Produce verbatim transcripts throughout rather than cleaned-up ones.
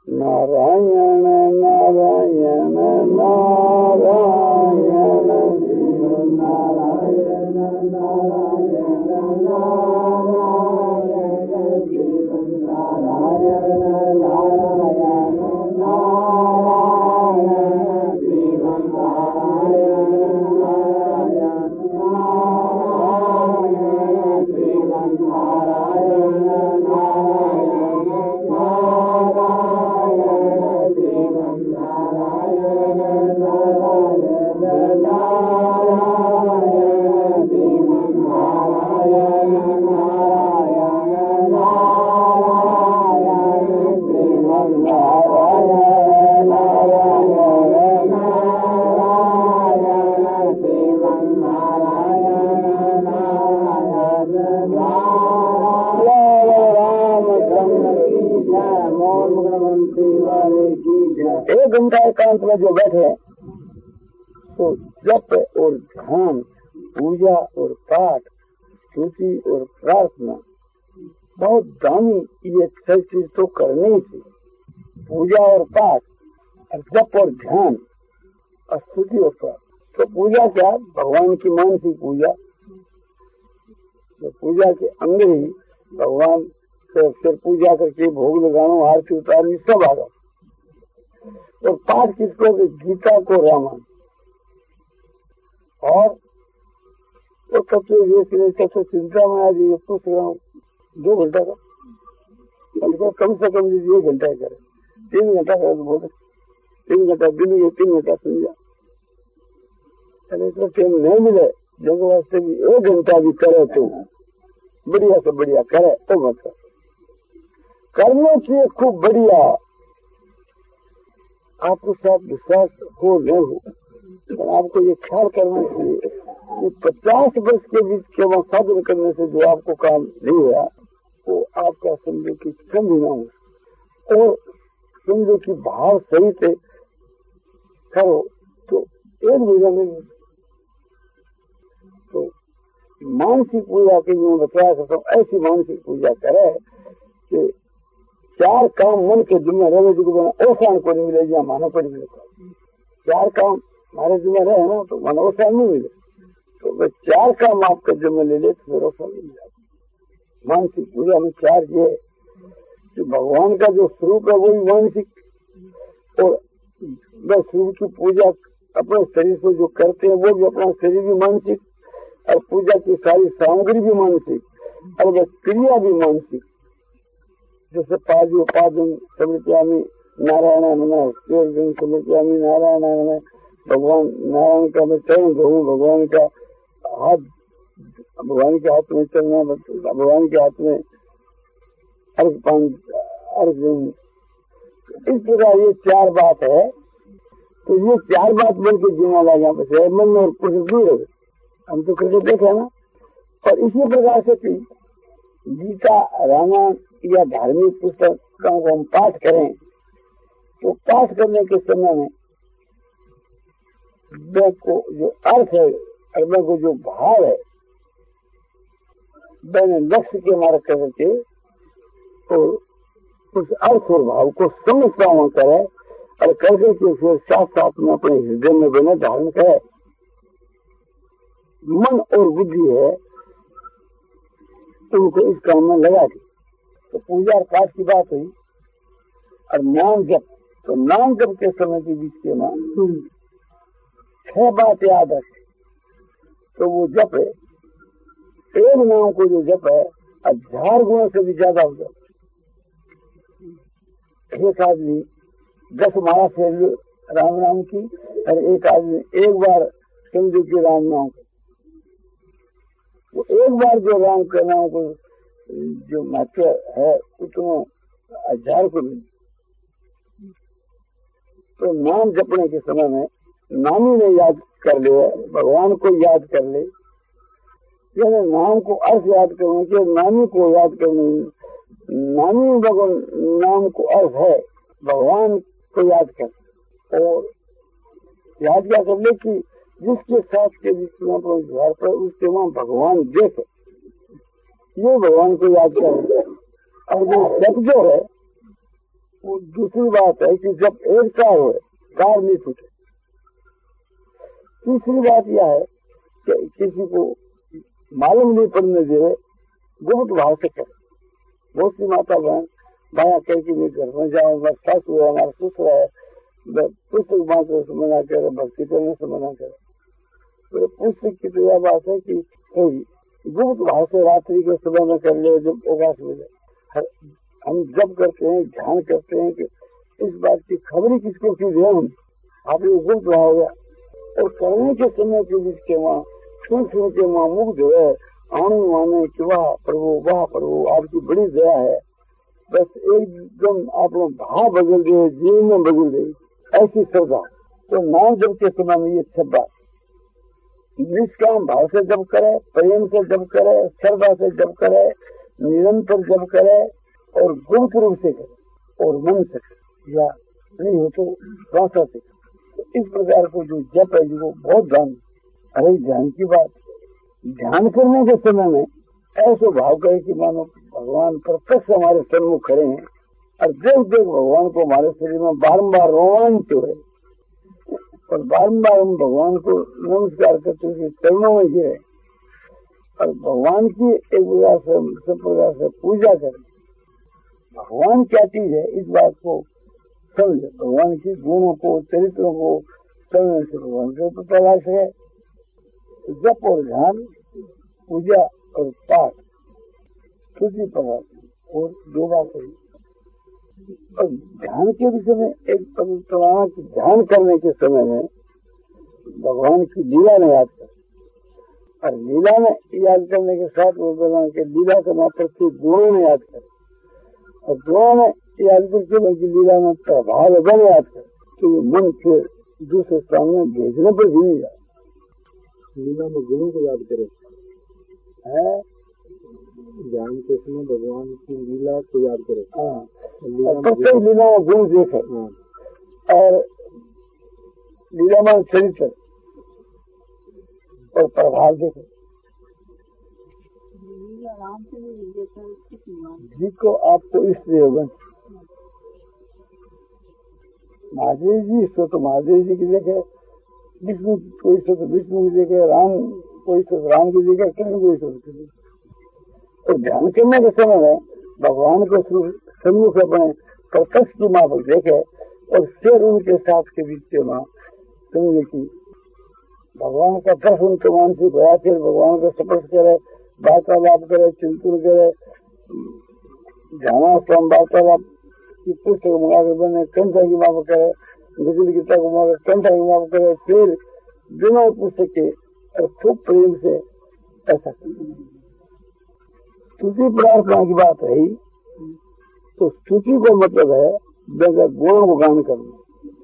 नारायण नारायण नारायण नारायण नारायण एक घंटा एकांत में जो बैठे तो जप और ध्यान, पूजा और पाठ, स्तुति और प्रार्थना बहुत दामी ये छह चीज तो करनी थी। पूजा और पाठ और जप और ध्यान और स्तुति और प्रार्थना। तो पूजा क्या? भगवान की मानसिक पूजा। तो पूजा के अंदर ही भगवान से फिर पूजा करके भोग लगाना, आरती उतारनी सब आ गया। और पाठ किसको? गीता को, रामायण और वो तत्व तत्व चिंता में आज ये पूछ रहा हूँ दो घंटा का, कम से कम एक घंटा ही करे, तीन घंटा करे तो बोले तीन घंटा दिन में तीन घंटा समझा। अरे तो टाइम नहीं मिले जब वास्ते भी एक घंटा भी करे तो बढ़िया से बढ़िया करे तो मतलब करने चाहिए खूब बढ़िया। आपको साथ विश्वास हो नहीं हो, पर आपको ये ख्याल करना चाहिए कि पचास वर्ष के बीच केवल साधन करने से जो आपको काम नहीं हुआ वो आपका समझो की कम ही ना हो, और समझो की भाव सही से करो तो एक महीना में। तो मानसिक पूजा की मैं बताया करता हूँ, ऐसी मानसिक पूजा करे कि चार काम मन के जिम्मे रहे जो ओसान को नहीं मिले या मानो को नहीं मिले। चार काम हमारे जिम्मे रहे ना तो मानो ओसान नहीं मिले, तो वे चार काम आपके जिम्मे ले ले तो फिर ओसान नहीं मिला। मानसिक पूजा में चार ये कि भगवान का जो स्वरूप है वो भी मानसिक, और वह स्वरूप की पूजा अपने शरीर से जो करते हैं वो भी अपना शरीर भी मानसिक, और पूजा की सारी सामग्री भी मानसिक, और वह क्रिया भी मानसिक। जैसे पादी उपादन समृत्यामी नारायण नमः, समृत्यामी नारायण नमः, भगवान नारायण का मैं चरण धोऊं, भगवान का हाथ भगवान के हाथ में चलना, भगवान के हाथ में अर्घ पान अर्घ। इस प्रकार ये चार बात है। तो ये चार बात मन के जीना लगा यहाँ पे मन और कुछ दूर है, हम तो करके देखे ना। और इसी प्रकार से गीता, रामायण या धार्मिक पुस्तकों को हम पाठ करें तो पाठ करने के समय में वे को जो अर्थ है और वे को जो भाव है मैंने लक्ष्य के मार्ग करके तो उस अर्थ और भाव को समझता हुआ करे और करके के फिर साथ साथ में अपने हृदय में बने धारण करे। मन और बुद्धि है उनको इस काम में लगा दी। तो पूजा और पाठ की बात हुई और नाम जप, तो नाम जप के समय के बीच के नाम छह बात याद है। तो वो जप है, एक नाम को जो जप है हजार गुणों से भी ज्यादा हो जाता। एक आदमी दस माला से राम नाम की और एक आदमी एक बार समझो की राम नाम को, वो एक बार जो राम के नाम को जो महत्व है उतना हजार को भी। तो नाम जपने के समय में नामी ने याद कर ले, भगवान को याद कर ले, यानी नाम को अर्थ याद करने के, नामी को याद करने, नामी भगवान नाम को अर्थ है भगवान को याद कर, और याद क्या कर ले कि जिसके साथ के बीच में द्वार पर उसके वहां भगवान देखे, ये भगवान को याद कर। और वो जप जो है वो दूसरी बात है कि जब एक कार हो कार नहीं टूटे। तीसरी बात यह है कि किसी को मालूम नहीं पड़ने दे, गुप्त भाव से करे। बहुत सी माता बहन माया कह के भी घर में जाए, बस सासू है, हमारा ससुर है, पुस्तक बांटने से मना करे, भक्ति करने से मना करे। तो पुस्तक की तो यह बात है कि गुप्त भाव से रात्रि के सुबह में कर ले, जब अवकाश मिले। हम जब करते हैं, ध्यान करते हैं कि इस बात की खबरी किसको की दे, हम आप लोग गुप्त भाव हो गया। और करने के समय के बीच के वहाँ सुन सुन के वहाँ मुग्ध है, आनंद माने कि वाह प्रभु, वाह प्रभु, आपकी बड़ी दया है। बस एकदम आप लोग भाव बदल गए, जीवन में बदल गई, ऐसी श्रद्धा। तो नाम जब के समय में ये सब बात निष्काम भाव से जब करे, प्रेम से जब करे, श्रद्धा से जब करे, निरंतर जब करे और गुप्त रूप से करे और मन से करे, या नहीं हो तो भाषा से। तो इस प्रकार को जो जप है जो बहुत ध्यान, अरे ध्यान की बात, ध्यान करने के समय में ऐसे भाव करे कि मानो भगवान प्रत्यक्ष हमारे सन्मुख खड़े हैं और देख देख भगवान को हमारे शरीर में बारम्बार रोमांच है और बारम्बार हम भगवान को नमस्कार करते हुए चरणों में गिरे और भगवान की एक प्रकार से सब प्रकार से पूजा करें। भगवान क्या चीज है इस बात को समझे, भगवान की गुणों को, चरित्रों को समझने से भगवान को पता लग सके। जप और ध्यान, पूजा और पाठ, तुलसी प्रभाव और दो बात है। और ध्यान के विषय में एक पवित्रता की ध्यान करने के समय में भगवान की लीला में याद कर और लीला में याद करने के साथ वो भगवान के लीला के मात्र से गुणों में याद कर और गुणों में याद करके उनकी लीला में प्रभाव बन याद कर तो मन फिर दूसरे स्थान में भेजने पर भी नहीं जाए। लीला में गुणों को याद करे है, ध्यान के समय भगवान की लीला को याद करे। हाँ, प्रत्येक लीला में गुण देखे और लीला में चरित्र और प्रभाव देखे। जिसको आपको इसलिए होगा महादेव जी सो तो महादेव जी की देखे, विष्णु कोई सो तो विष्णु की देखे, राम कोई सो तो राम की देखे, कृष्ण कोई सो तो। तो ध्यान करने के समय में भगवान को सन्मुख अपने प्रत्यक्ष की माफक देखे और फिर उनके साथ के बीच के माँ समझे की भगवान का प्रश्न उनके मानसिक होया, फिर भगवान को स्पर्श करे, वार्तालाप करे, चिंतन करे, ध्यानाश्रम वार्तालाप की पुस्तक मंगा के बने कंठा की माफ करे, गजल गीता को मंगा कंठा की माफ करे, फिर बिना पुस्तक के और खूब प्रेम से ऐसा स्तुति प्रार्थना की बात रही। तो स्तुति को मतलब है जगह गुणों को गान करना।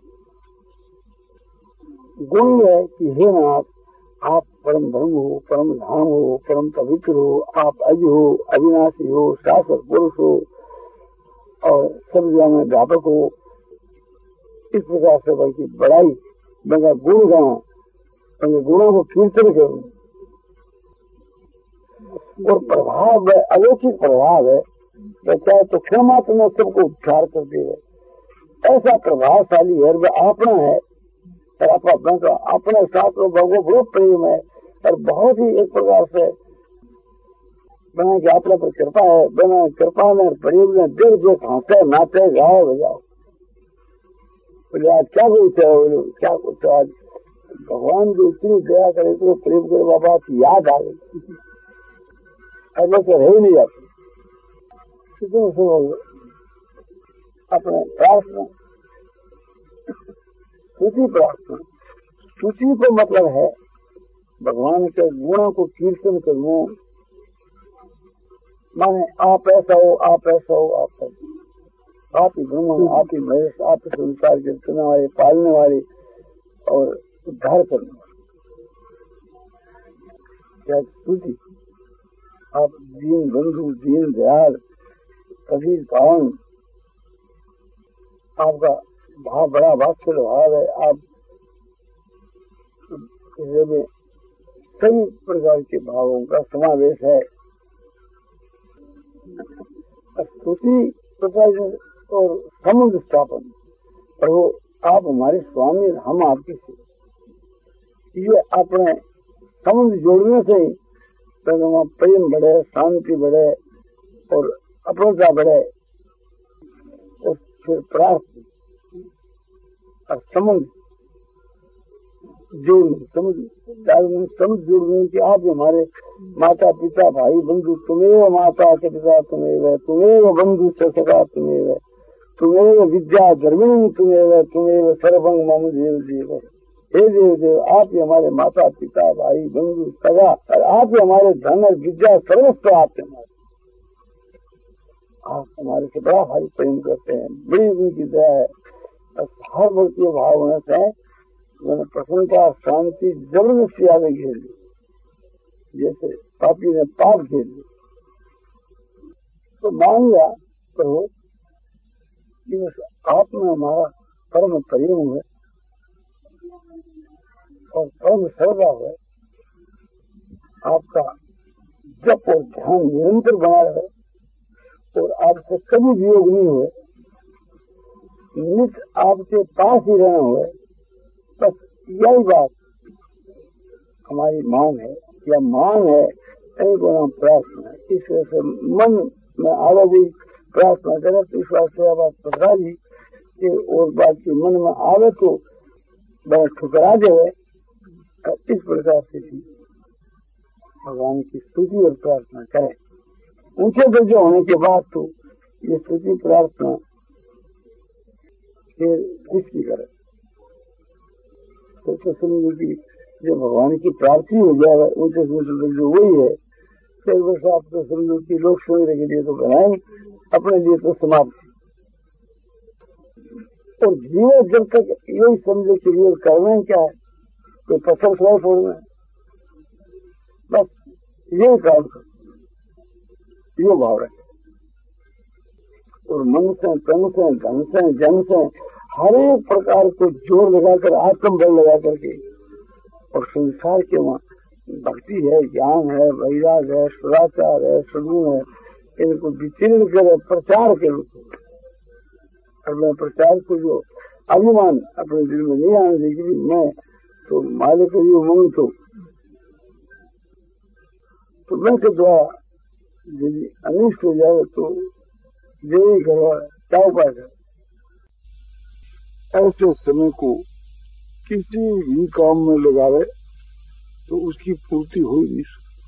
गुण है कि हे नाथ, आप परम ब्रह्म हो, परम धाम हो, परम पवित्र हो, आप अज हो, अविनाशी हो, शाश्वत पुरुष हो और सब जगह में व्यापक हो। इस प्रकार से बल्कि बड़ाई बगा गुण गाना, बल्कि गुणों को कीर्तन करूं और प्रभाव है, अलौकिक प्रभाव है। चाहे तो क्षमा तुम्हें सबको उपचार कर देगा, ऐसा प्रभावशाली है, वह अपना है और अपना अपने साथ में भगवान बहुत प्रेम है और बहुत ही एक प्रकार से बना के अपने पर कृपा है, बना कृपा में प्रेम में देख देख हंसे नाचे गाओ बजाओ। बोले आज क्या बोलते हो, क्या बोलते हो, आज भगवान जो इतनी दया करे, इतना प्रेम करे, बाबा याद आ गई, ऐसा तो रह ही नहीं जाती। कितने सुनो अपने प्रार्थना, स्तुति प्रार्थना। स्तुति को मतलब है भगवान के गुणों को कीर्तन करना, माने आप ऐसा हो, आप ऐसा हो, आप ऐसा, आप ही ब्रह्म, आप ही महेश, आप ही संसार के रचने वाले, पालने वाले और उद्धार करने वाले। स्तुति आप दीन बंधु, दीन दयाल, कबीर पावन, आपका भाव बड़ा वात्सल्य भाव है। आप में सभी प्रकार के भावों का समावेश है। स्तुति प्रकार और संबंध स्थापन। प्रभु आप हमारे स्वामी, हम आपके सेवक। ये अपने संबंध जोड़ने से ही तो प्रेम बढ़े, शांति बढ़े और अपनता बढ़े। और फिर प्रार्थना और समझ जोड़ने, समझ समझ जोड़ने कि आप हमारे माता पिता भाई बंधु, तुम्हें माता के पिता तुम्हें, तुम्हें बंधु सखा तुम्हें, तुम्हें विद्या धर्मिणी तुम्हें, तुम्हें सर्वंग मम देव देव। हे देव देव, आप ही हमारे माता पिता भाई बंधु सगा, और आप ही हमारे धन और विद्या सर्वस्व आप हमारे। आप हमारे से बड़ा भारी प्रेम करते हैं, बड़ी उनकी दया है। हर भक्ति भाव होने से मैंने प्रसन्नता शांति जबरदस्ती आगे घेर ली, जैसे पापी ने पाप घेर ली। तो मान लिया प्रभु कि आप में हमारा परम प्रेम है और परम श्रद्धा है, आपका जप और ध्यान निरंतर बना रहे और आपसे कभी वियोग नहीं हुए, नित आपके पास ही रहना हुए। बस यही बात हमारी मांग है या मांग है, इनको नाम प्रार्थना है। इस वजह से मन में आगे भी प्रार्थना करे तो इस वास्ते बात पता दी कि और बात की मन में आवे तो बड़ा ठुकरा जाए। इस प्रकार से भी भगवान की स्तुति और प्रार्थना करें। ऊंचे दर्जे होने के बाद तो ये स्तुति प्रार्थना फिर किसकी करे? तो, तो समझो कि जो भगवान की प्रार्थी हो जाए ऊंचे से ऊंचे दर्जे वही है। फिर बस आप तो समझो कि लोग सोचने के लिए तो बनाए, अपने लिए तो समाप्त। और जीवन जब तक यही समझे कि जीवन करना है क्या है, तो पत्थर खड़ा छोड़ना है, बस यही काम कर, यो भाव रखे। और मन से, तन से, धन से, जन से हर एक प्रकार को जोर लगाकर, आत्मबल लगा करके, और संसार के वहाँ भक्ति है, ज्ञान है, वैराग है, सदाचार है, सद्गुण है, इनको विचीर्ण करे प्रचार के रूप में। और मैं प्रचार को जो अभिमान अपने दिल में नहीं आने देगी, मैं तो मालिक ये मंग तो, तो मैं के द्वारा यदि अनिष्ट हो जाए तो यही करवा क्या उपाय है। ऐसे समय को किसी भी काम में लगावे तो उसकी पूर्ति हो ही नहीं सकती।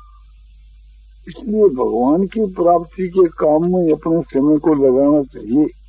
इसलिए भगवान की प्राप्ति के काम में अपने समय को लगाना चाहिए।